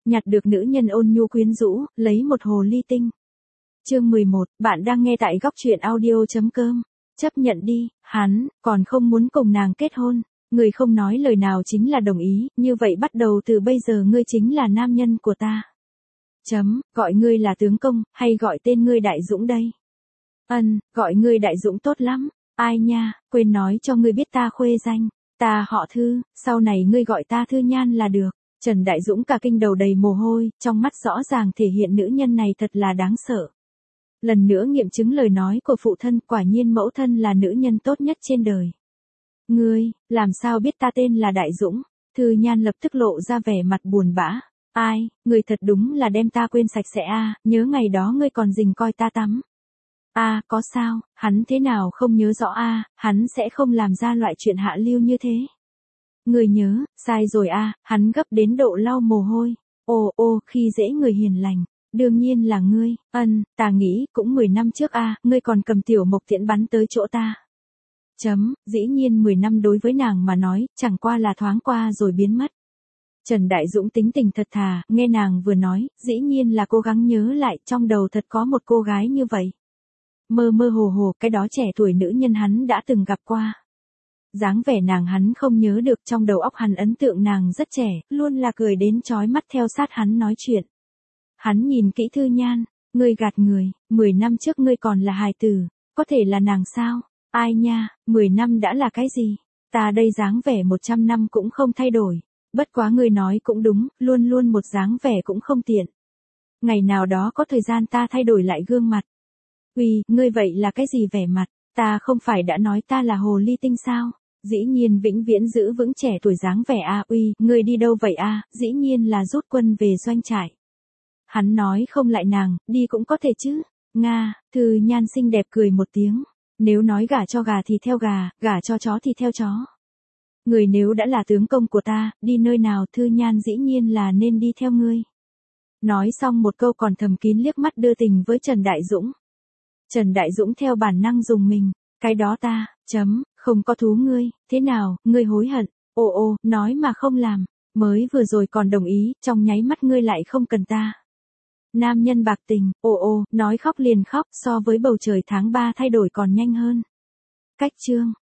nhặt được nữ nhân ôn nhu quyến rũ, lấy một hồ ly tinh. Chương 11, bạn đang nghe tại góc truyện audio.com. Chấp nhận đi, hắn còn không muốn cùng nàng kết hôn. Người không nói lời nào chính là đồng ý, như vậy bắt đầu từ bây giờ ngươi chính là nam nhân của ta. Gọi ngươi là tướng công, hay gọi tên ngươi Đại Dũng đây? Gọi ngươi Đại Dũng tốt lắm. Ai nha, quên nói cho ngươi biết ta khuê danh. Ta họ Thư, sau này ngươi gọi ta Thư Nhan là được. Trần Đại Dũng cả kinh đầu đầy mồ hôi, trong mắt rõ ràng thể hiện nữ nhân này thật là đáng sợ. Lần nữa nghiệm chứng lời nói của phụ thân, quả nhiên mẫu thân là nữ nhân tốt nhất trên đời. Ngươi, làm sao biết ta tên là Đại Dũng? Thư Nhan lập tức lộ ra vẻ mặt buồn bã. Ai, ngươi thật đúng là đem ta quên sạch sẽ a, nhớ ngày đó ngươi còn rình coi ta tắm. Có sao, hắn thế nào không nhớ rõ hắn sẽ không làm ra loại chuyện hạ lưu như thế. Ngươi nhớ, sai rồi hắn gấp đến độ lau mồ hôi. Khi dễ người hiền lành, đương nhiên là ngươi. Ta nghĩ cũng 10 năm trước ngươi còn cầm tiểu mộc tiễn bắn tới chỗ ta. Dĩ nhiên 10 năm đối với nàng mà nói, chẳng qua là thoáng qua rồi biến mất. Trần Đại Dũng tính tình thật thà, nghe nàng vừa nói, dĩ nhiên là cố gắng nhớ lại, trong đầu thật có một cô gái như vậy. Mơ mơ hồ hồ, cái đó trẻ tuổi nữ nhân hắn đã từng gặp qua. Dáng vẻ nàng hắn không nhớ được, trong đầu óc hắn ấn tượng nàng rất trẻ, luôn là cười đến chói mắt theo sát hắn nói chuyện. Hắn nhìn kỹ Thư Nhan, ngươi gạt người, 10 năm trước ngươi còn là hài tử, có thể là nàng sao? Ai nha, 10 năm đã là cái gì? Ta đây dáng vẻ 100 năm cũng không thay đổi. Bất quá ngươi nói cũng đúng, luôn luôn một dáng vẻ cũng không tiện. Ngày nào đó có thời gian ta thay đổi lại gương mặt. Ngươi vậy là cái gì vẻ mặt? Ta không phải đã nói ta là hồ ly tinh sao? Dĩ nhiên vĩnh viễn giữ vững trẻ tuổi dáng vẻ ngươi đi đâu vậy Dĩ nhiên là rút quân về doanh trại. Hắn nói không lại nàng, đi cũng có thể chứ. Nga, Thư Nhan xinh đẹp cười một tiếng. Nếu nói gả cho gà thì theo gà, gả cho chó thì theo chó. Người nếu đã là tướng công của ta, đi nơi nào Thư Nhan dĩ nhiên là nên đi theo ngươi. Nói xong một câu còn thầm kín liếc mắt đưa tình với Trần Đại Dũng. Trần Đại Dũng theo bản năng dùng mình. Cái đó ta, không có thú ngươi, thế nào, ngươi hối hận? Nói mà không làm, mới vừa rồi còn đồng ý, trong nháy mắt ngươi lại không cần ta. Nam nhân bạc tình, nói khóc liền khóc, so với bầu trời tháng 3 thay đổi còn nhanh hơn. Cách chương.